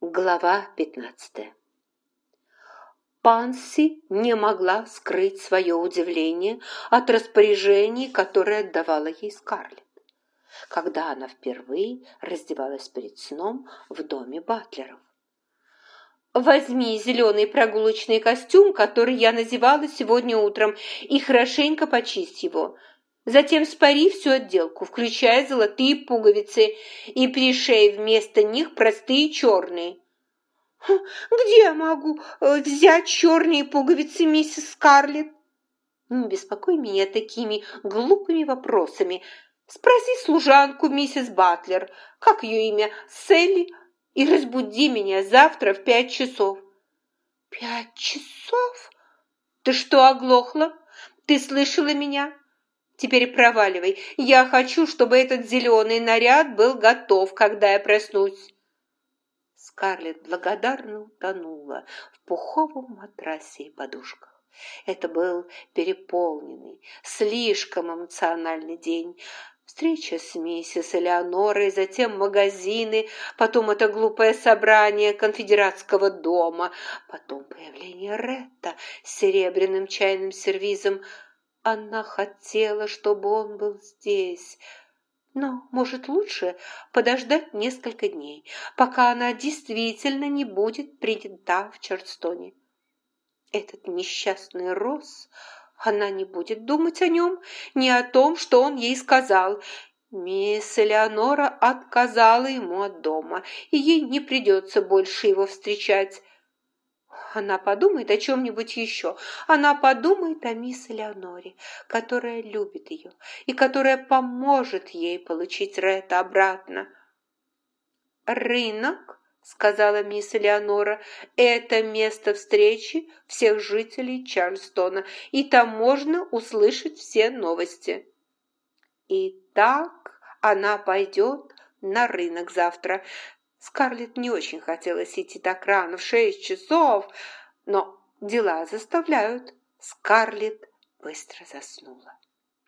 Глава 15. Панси не могла скрыть свое удивление от распоряжений, которые отдавала ей Скарлетт, когда она впервые раздевалась перед сном в доме Батлеров. «Возьми зеленый прогулочный костюм, который я надевала сегодня утром, и хорошенько почисть его. Затем спари всю отделку, включая золотые пуговицы, и пришей вместо них простые черные». «Где я могу взять черные пуговицы, миссис Скарлетт?» «Не беспокой меня такими глупыми вопросами. Спроси служанку, миссис Батлер, как ее имя, Селли, и разбуди меня завтра в 5 часов». 5 часов? Ты что, оглохла? Ты слышала меня? Теперь проваливай. Я хочу, чтобы этот зеленый наряд был готов, когда я проснусь. Скарлетт благодарно утонула в пуховом матрасе и подушках. Это был переполненный, слишком эмоциональный день. Встреча с миссис Элеонорой, затем магазины, потом это глупое собрание конфедератского дома, потом появление Ретта с серебряным чайным сервизом. Она хотела, чтобы он был здесь. Но, может, лучше подождать несколько дней, пока она действительно не будет принята в Чарльстоне. Этот несчастный Росс, она не будет думать о нем, ни о том, что он ей сказал. Мисс Элеонора отказала ему от дома, и ей не придется больше его встречать. Она подумает о чем-нибудь еще. Она подумает о мисс Элеоноре, которая любит ее и которая поможет ей получить Ретта обратно. «Рынок», — сказала мисс Элеонора, — «это место встречи всех жителей Чарльстона, и там можно услышать все новости». Итак, она пойдет на рынок завтра. Скарлетт не очень хотелось идти так рано, в 6 часов, но дела заставляют. Скарлетт быстро заснула.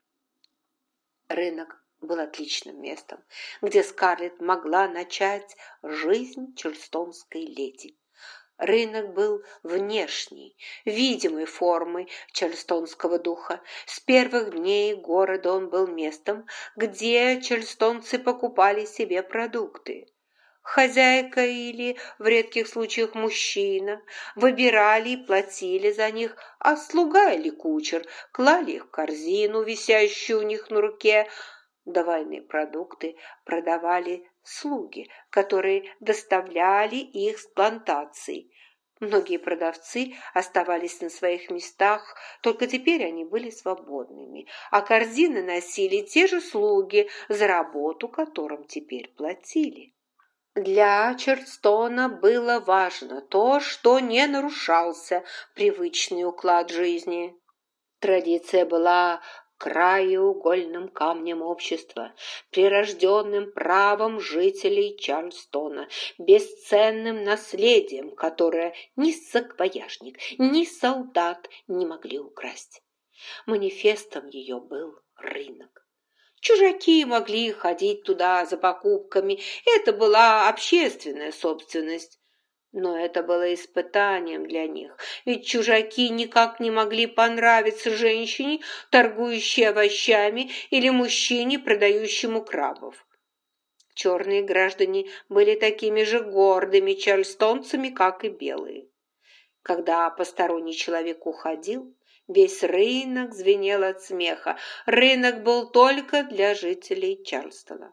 Рынок был отличным местом, где Скарлетт могла начать жизнь чарльстонской леди. Рынок был внешней, видимой формой чарльстонского духа. С первых дней города он был местом, где чарльстонцы покупали себе продукты. Хозяйка или, в редких случаях, мужчина выбирали и платили за них, а слуга или кучер клали их в корзину, висящую у них на руке. Давайные продукты продавали слуги, которые доставляли их с плантаций. Многие продавцы оставались на своих местах, только теперь они были свободными, а корзины носили те же слуги, за работу которым теперь платили. Для Чарльстона было важно то, что не нарушался привычный уклад жизни. Традиция была краеугольным камнем общества, прирожденным правом жителей Чарльстона, бесценным наследием, которое ни саквояжник, ни солдат не могли украсть. Манифестом ее был рынок. Чужаки могли ходить туда за покупками, это была общественная собственность. Но это было испытанием для них, ведь чужаки никак не могли понравиться женщине, торгующей овощами, или мужчине, продающему крабов. Черные граждане были такими же гордыми чарльстонцами, как и белые. Когда посторонний человек уходил, весь рынок звенел от смеха. Рынок был только для жителей Чарльстона.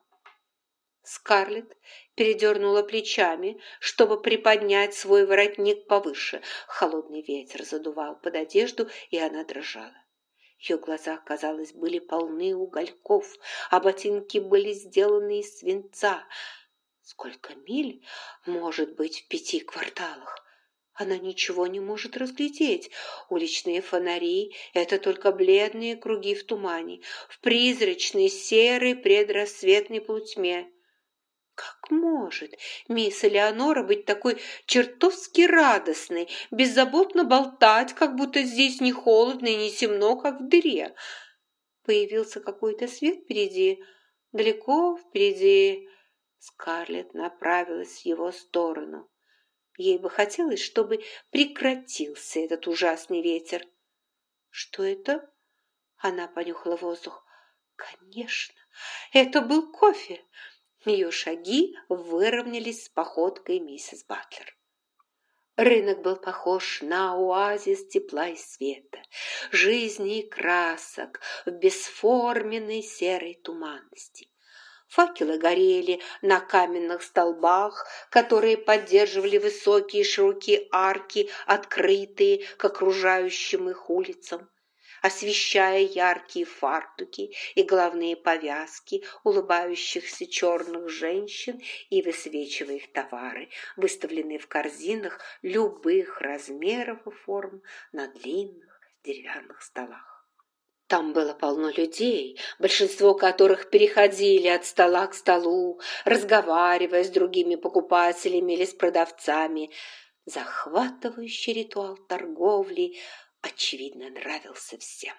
Скарлетт передернула плечами, чтобы приподнять свой воротник повыше. Холодный ветер задувал под одежду, и она дрожала. Ее глаза, казалось, были полны угольков, а ботинки были сделаны из свинца. Сколько миль может быть в 5 кварталах? Она ничего не может разглядеть. Уличные фонари – это только бледные круги в тумане, в призрачной серой предрассветной полутьме. Как может мисс Элеонора быть такой чертовски радостной, беззаботно болтать, как будто здесь не холодно и не темно, как в дыре? Появился какой-то свет впереди, далеко впереди. Скарлетт направилась в его сторону. Ей бы хотелось, чтобы прекратился этот ужасный ветер. Что это? Она понюхала воздух. Конечно, это был кофе. Ее шаги выровнялись с походкой миссис Батлер. Рынок был похож на оазис тепла и света, жизни и красок в бесформенной серой туманности. Факелы горели на каменных столбах, которые поддерживали высокие широкие арки, открытые к окружающим их улицам, освещая яркие фартуки и головные повязки улыбающихся черных женщин и высвечивая их товары, выставленные в корзинах любых размеров и форм на длинных деревянных столах. Там было полно людей, большинство которых переходили от стола к столу, разговаривая с другими покупателями или с продавцами. Захватывающий ритуал торговли, очевидно, нравился всем.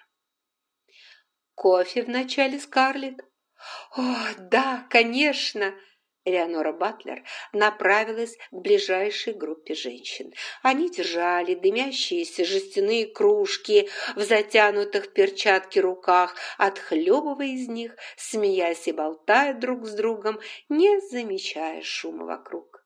«Кофе вначале, Скарлетт?» «О, да, конечно!» Элеонора Батлер направилась к ближайшей группе женщин. Они держали дымящиеся жестяные кружки в затянутых в перчатки руках, отхлебывая из них, смеясь и болтая друг с другом, не замечая шума вокруг.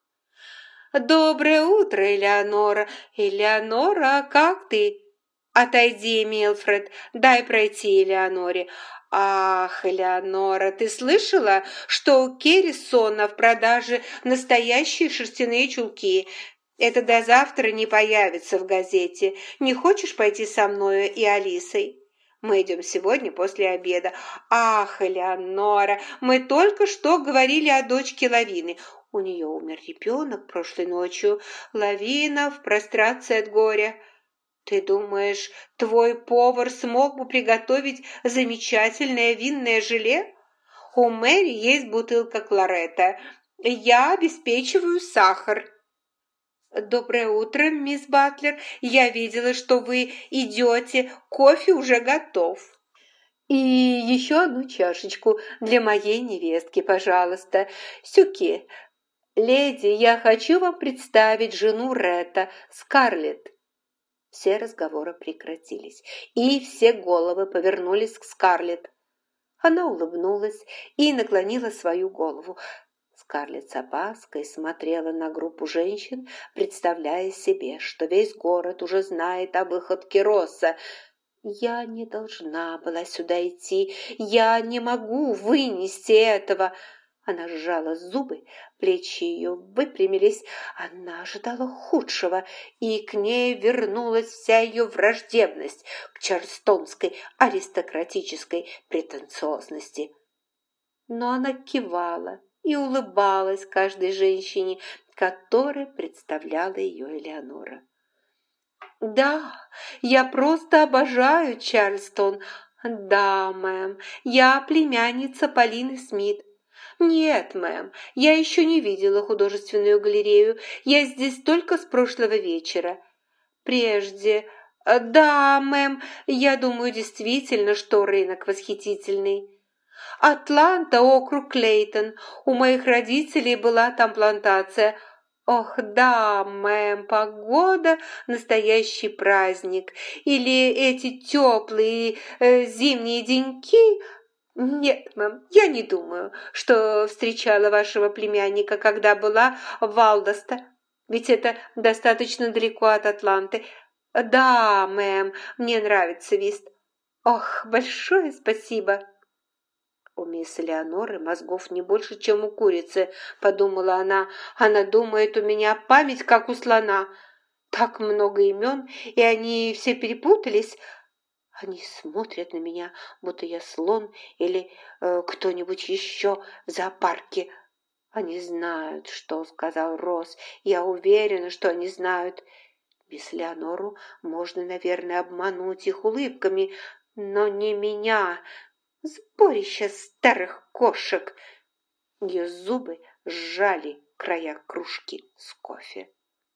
«Доброе утро, Элеонора! Элеонора, как ты?» «Отойди, Милфред, дай пройти Элеоноре». «Ах, Элеонора, ты слышала, что у Керрисона в продаже настоящие шерстяные чулки? Это до завтра не появится в газете. Не хочешь пойти со мною и Алисой? Мы идем сегодня после обеда». «Ах, Элеонора, мы только что говорили о дочке Лавины. У нее умер ребенок прошлой ночью. Лавина в прострации от горя». «Ты думаешь, твой повар смог бы приготовить замечательное винное желе? У Мэри есть бутылка кларета. Я обеспечиваю сахар». «Доброе утро, мисс Батлер. Я видела, что вы идете. Кофе уже готов». «И еще одну чашечку для моей невестки, пожалуйста. Сюки. Леди, я хочу вам представить жену Ретта, Скарлетт». Все разговоры прекратились, и все головы повернулись к Скарлетт. Она улыбнулась и наклонила свою голову. Скарлетт с опаской смотрела на группу женщин, представляя себе, что весь город уже знает о выходке Росса. «Я не должна была сюда идти, я не могу вынести этого!» Она сжала зубы, плечи ее выпрямились. Она ожидала худшего, и к ней вернулась вся ее враждебность к чарльстонской аристократической претенциозности. Но она кивала и улыбалась каждой женщине, которой представляла ее Элеонора. «Да, я просто обожаю Чарльстон. Да, мэм, я племянница Полины Смит. «Нет, мэм, я еще не видела художественную галерею. Я здесь только с прошлого вечера. Прежде... Да, мэм, я думаю действительно, что рынок восхитительный. Атланта, округ Клейтон. У моих родителей была там плантация. Ох, да, мэм, погода – настоящий праздник. Или эти теплые зимние деньки – «Нет, мэм, я не думаю, что встречала вашего племянника, когда была в Валдоста, ведь это достаточно далеко от Атланты. Да, мэм, мне нравится Вист. Ох, большое спасибо!» «У мисс Элеоноры мозгов не больше, чем у курицы», — подумала она. «Она думает, у меня память, как у слона. Так много имен, и они все перепутались». Они смотрят на меня, будто я слон или кто-нибудь еще в зоопарке. Они знают, что сказал Росс. Я уверена, что они знают. Мисс Леонору можно, наверное, обмануть их улыбками, но не меня. Сборище старых кошек. Ее зубы сжали края кружки с кофе.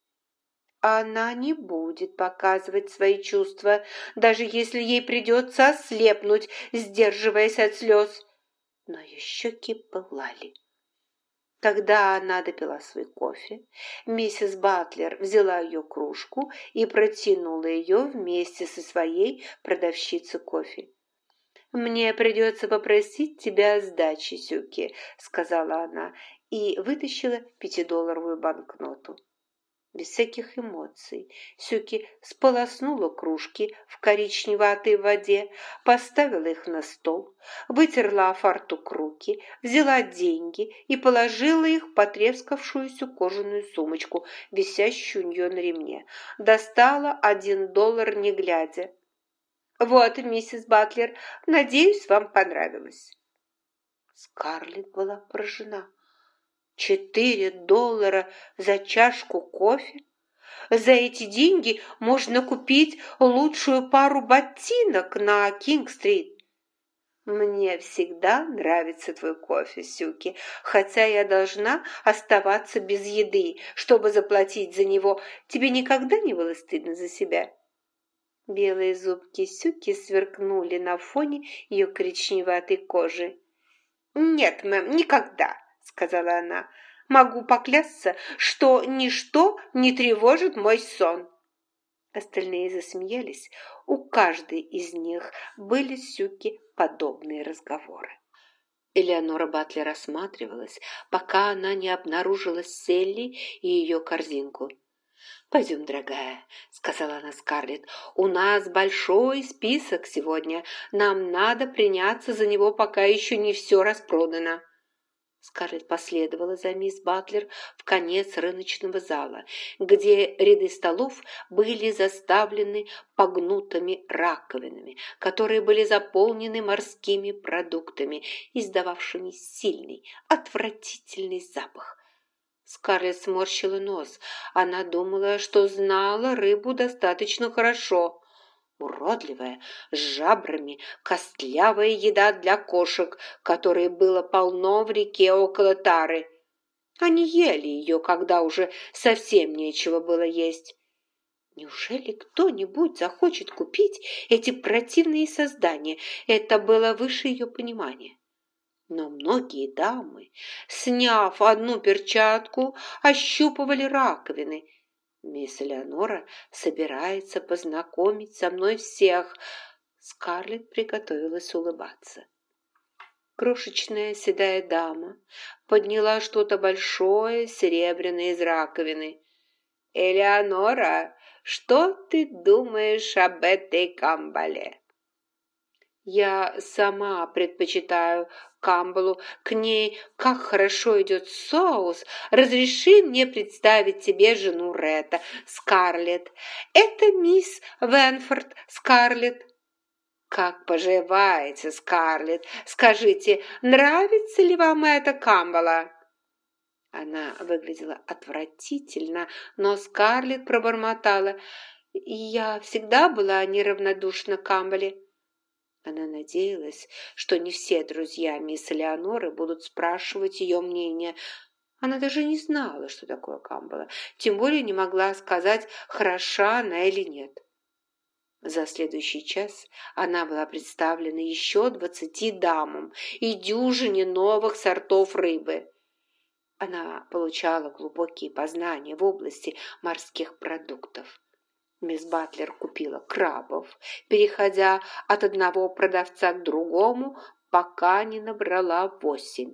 Она не будет показывать свои чувства, даже если ей придется ослепнуть, сдерживаясь от слез. Но ее щеки пылали. Когда она допила свой кофе, миссис Батлер взяла ее кружку и протянула ее вместе со своей продавщицей кофе. «Мне придется попросить тебя о сдаче, Сюки», — сказала она и вытащила 5-долларовую банкноту. Без всяких эмоций Сюки сполоснула кружки в коричневатой воде, поставила их на стол, вытерла о фартук руки, взяла деньги и положила их в потрескавшуюся кожаную сумочку, висящую у нее на ремне. Достала $1, не глядя. «Вот, миссис Батлер, надеюсь, вам понравилось». Скарлетт была поражена. $4 за чашку кофе? За эти деньги можно купить лучшую пару ботинок на Кинг-стрит. «Мне всегда нравится твой кофе, Сюки, хотя я должна оставаться без еды, чтобы заплатить за него. Тебе никогда не было стыдно за себя?» Белые зубки Сюки сверкнули на фоне ее коричневатой кожи. «Нет, мэм, никогда», — сказала она. «Могу поклясться, что ничто не тревожит мой сон». Остальные засмеялись. У каждой из них были с Сюки подобные разговоры. Элеонора Батлер осматривалась, пока она не обнаружила Селли и ее корзинку. «Пойдем, дорогая», — сказала она Скарлетт, — «у нас большой список сегодня. Нам надо приняться за него, пока еще не все распродано». Скарлетт последовала за мисс Батлер в конец рыночного зала, где ряды столов были заставлены погнутыми раковинами, которые были заполнены морскими продуктами, издававшими сильный, отвратительный запах. Скарлетт сморщила нос. Она думала, что знала рыбу достаточно хорошо. Уродливая, с жабрами, костлявая еда для кошек, которой было полно в реке около Тары. Они ели ее, когда уже совсем нечего было есть. Неужели кто-нибудь захочет купить эти противные создания? Это было выше ее понимания. Но многие дамы, сняв одну перчатку, ощупывали раковины. «Мисс Элеонора собирается познакомить со мной всех». Скарлетт приготовилась улыбаться. Крошечная седая дама подняла что-то большое, серебряное из раковины. «Элеонора, что ты думаешь об этой камбале?» «Я сама предпочитаю камбалу. К ней как хорошо идет соус. Разреши мне представить тебе жену Ретта, Скарлетт. Это мисс Венфорд, Скарлетт». «Как поживаете, Скарлетт? Скажите, нравится ли вам эта камбала?» Она выглядела отвратительно, но Скарлетт пробормотала: «Я всегда была неравнодушна к камбале». Она надеялась, что не все друзья мисс Элеоноры будут спрашивать ее мнение. Она даже не знала, что такое камбала, тем более не могла сказать, хороша она или нет. За следующий час она была представлена еще 20 дамам и дюжине новых сортов рыбы. Она получала глубокие познания в области морских продуктов. Мисс Батлер купила крабов, переходя от одного продавца к другому, пока не набрала 8.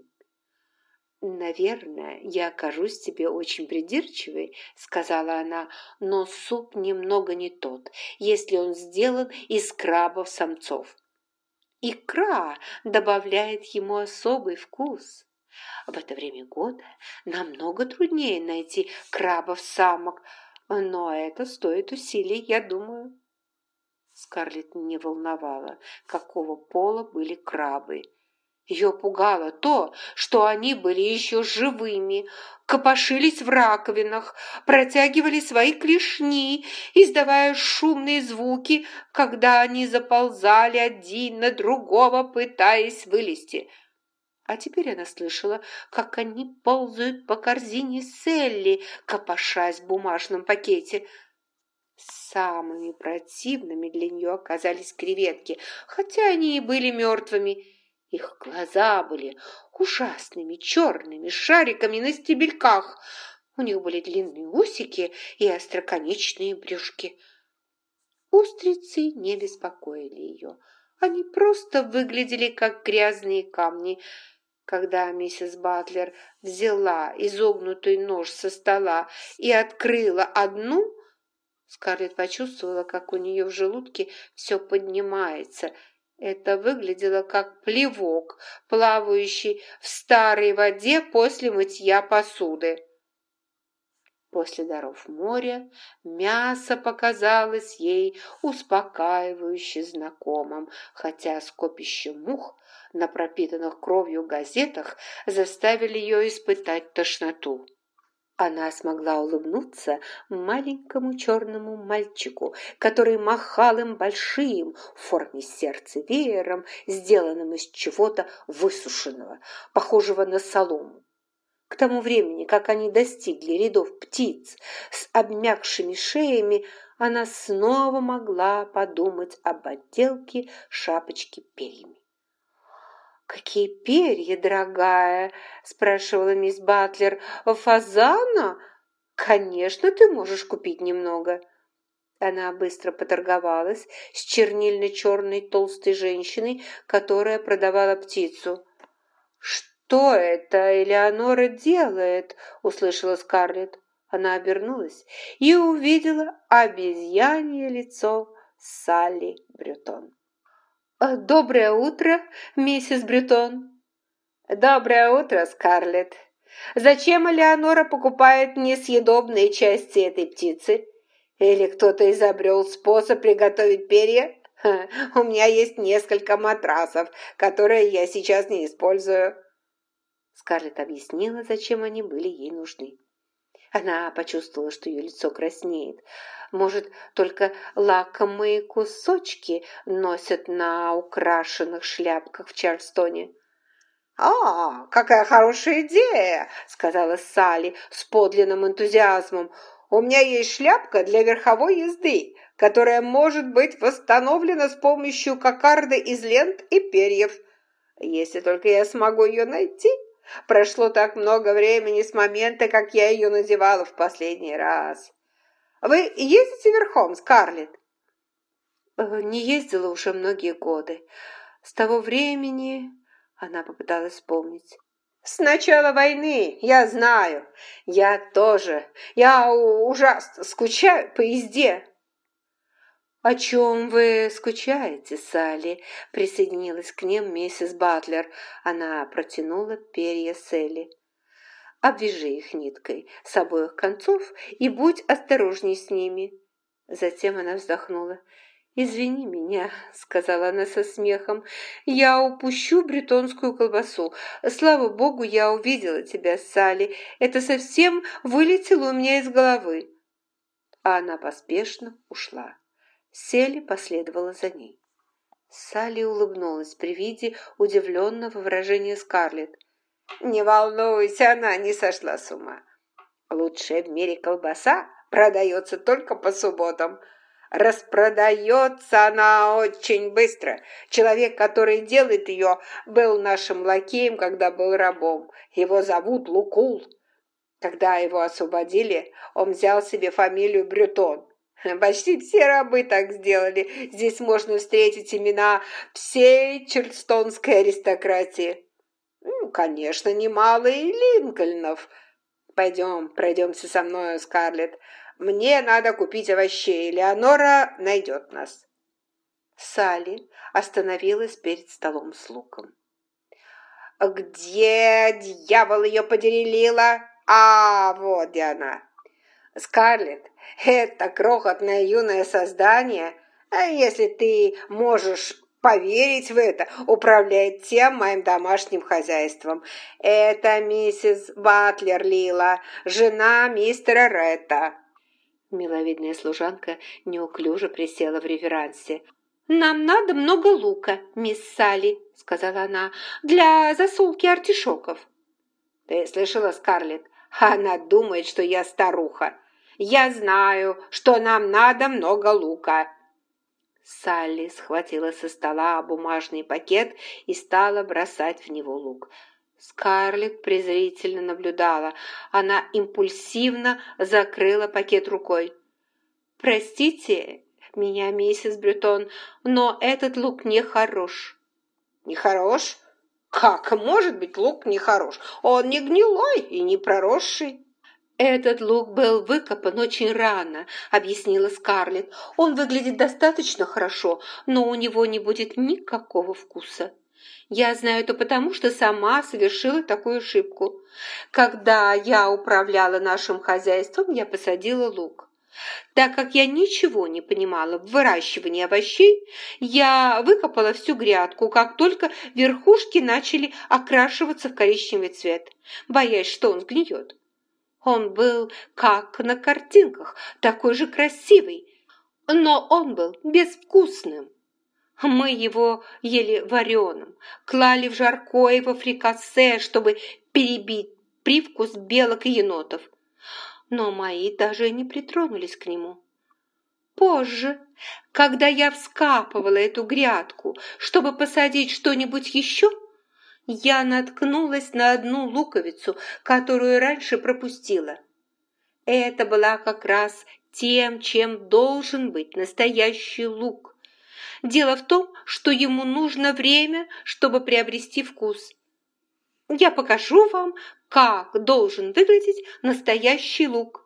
«Наверное, я окажусь тебе очень придирчивой», — сказала она, «но суп немного не тот, если он сделан из крабов-самцов. Икра добавляет ему особый вкус. В это время года намного труднее найти крабов-самок, но это стоит усилий, я думаю». Скарлетт не волновала, какого пола были крабы. Ее пугало то, что они были еще живыми, копошились в раковинах, протягивали свои клешни, издавая шумные звуки, когда они заползали один на другого, пытаясь вылезти. А теперь она слышала, как они ползают по корзине Селли, копошась в бумажном пакете. Самыми противными для нее оказались креветки, хотя они и были мертвыми. Их глаза были ужасными черными шариками на стебельках. У них были длинные усики и остроконечные брюшки. Устрицы не беспокоили ее. Они просто выглядели, как грязные камни. Когда миссис Батлер взяла изогнутый нож со стола и открыла одну, Скарлетт почувствовала, как у нее в желудке все поднимается. Это выглядело как плевок, плавающий в старой воде после мытья посуды. После даров моря мясо показалось ей успокаивающе знакомым, хотя скопище мух на пропитанных кровью газетах заставили ее испытать тошноту. Она смогла улыбнуться маленькому черному мальчику, который махал им большим в форме сердца веером, сделанным из чего-то высушенного, похожего на солому. К тому времени, как они достигли рядов птиц с обмякшими шеями, она снова могла подумать об отделке шапочки перьями. «Какие перья, дорогая?» – спрашивала мисс Батлер. «Фазана? Конечно, ты можешь купить немного». Она быстро поторговалась с чернильно-черной толстой женщиной, которая продавала птицу. «Что это Элеонора делает?» – услышала Скарлетт. Она обернулась и увидела обезьянье лицо Салли Брютон. «Доброе утро, миссис Брютон!» «Доброе утро, Скарлетт! Зачем Элеонора покупает несъедобные части этой птицы? Или кто-то изобрел способ приготовить перья? У меня есть несколько матрасов, которые я сейчас не использую». Скарлетт объяснила, зачем они были ей нужны. Она почувствовала, что ее лицо краснеет. Может, только лакомые кусочки носят на украшенных шляпках в Чарльстоне. «А, какая хорошая идея!» — сказала Салли с подлинным энтузиазмом. «У меня есть шляпка для верховой езды, которая может быть восстановлена с помощью кокарды из лент и перьев. Если только я смогу ее найти. Прошло так много времени с момента, как я ее надевала в последний раз. Вы ездите верхом, Скарлетт?» «Не ездила уже многие годы. С того времени...» Она попыталась вспомнить. «С начала войны, я знаю. Я тоже. Я ужасно скучаю по езде». «О чем вы скучаете, Салли?» – присоединилась к ним миссис Батлер. Она протянула перья Селли. «Обвяжи их ниткой с обоих концов и будь осторожней с ними». Затем она вздохнула. «Извини меня», — сказала она со смехом, — «я упущу бретонскую колбасу. Слава богу, я увидела тебя, Салли. Это совсем вылетело у меня из головы». А она поспешно ушла. Селли последовала за ней. Салли улыбнулась при виде удивленного выражения Скарлетт. «Не волнуйся, она не сошла с ума. Лучшая в мире колбаса продается только по субботам. Распродается она очень быстро. Человек, который делает ее, был нашим лакеем, когда был рабом. Его зовут Лукул. Когда его освободили, он взял себе фамилию Брютон. Почти все рабы так сделали. Здесь можно встретить имена всей чарльстонской аристократии. Конечно, немало и Линкольнов. Пойдем, пройдемся со мною, Скарлетт. Мне надо купить овощей. Леонора найдет нас». Салли остановилась перед столом с луком. «Где, дьявол, ее поделила? А, вот где она. Скарлетт, это крохотное юное создание, если ты можешь поверить в это, управляет тем моим домашним хозяйством. Это миссис Батлер Лила, жена мистера Ретта». Миловидная служанка неуклюже присела в реверансе. «Нам надо много лука, мисс Салли», — сказала она, — «для засолки артишоков». «Ты слышала, Скарлетт? Она думает, что я старуха. Я знаю, что нам надо много лука». Салли схватила со стола бумажный пакет и стала бросать в него лук. Скарлетт презрительно наблюдала. Она импульсивно закрыла пакет рукой. «Простите меня, миссис Бретон, но этот лук нехорош». «Нехорош? Как может быть лук нехорош? Он не гнилой и не проросший». «Этот лук был выкопан очень рано», — объяснила Скарлетт. «Он выглядит достаточно хорошо, но у него не будет никакого вкуса. Я знаю это потому, что сама совершила такую ошибку. Когда я управляла нашим хозяйством, я посадила лук. Так как я ничего не понимала в выращивании овощей, я выкопала всю грядку, как только верхушки начали окрашиваться в коричневый цвет, боясь, что он сгниет. Он был, как на картинках, такой же красивый, но он был безвкусным. Мы его ели вареным, клали в жаркое во фрикасе, чтобы перебить привкус белок и енотов. Но мои даже не притронулись к нему. Позже, когда я вскапывала эту грядку, чтобы посадить что-нибудь еще, я наткнулась на одну луковицу, которую раньше пропустила. Это была как раз тем, чем должен быть настоящий лук. Дело в том, что ему нужно время, чтобы приобрести вкус. Я покажу вам, как должен выглядеть настоящий лук.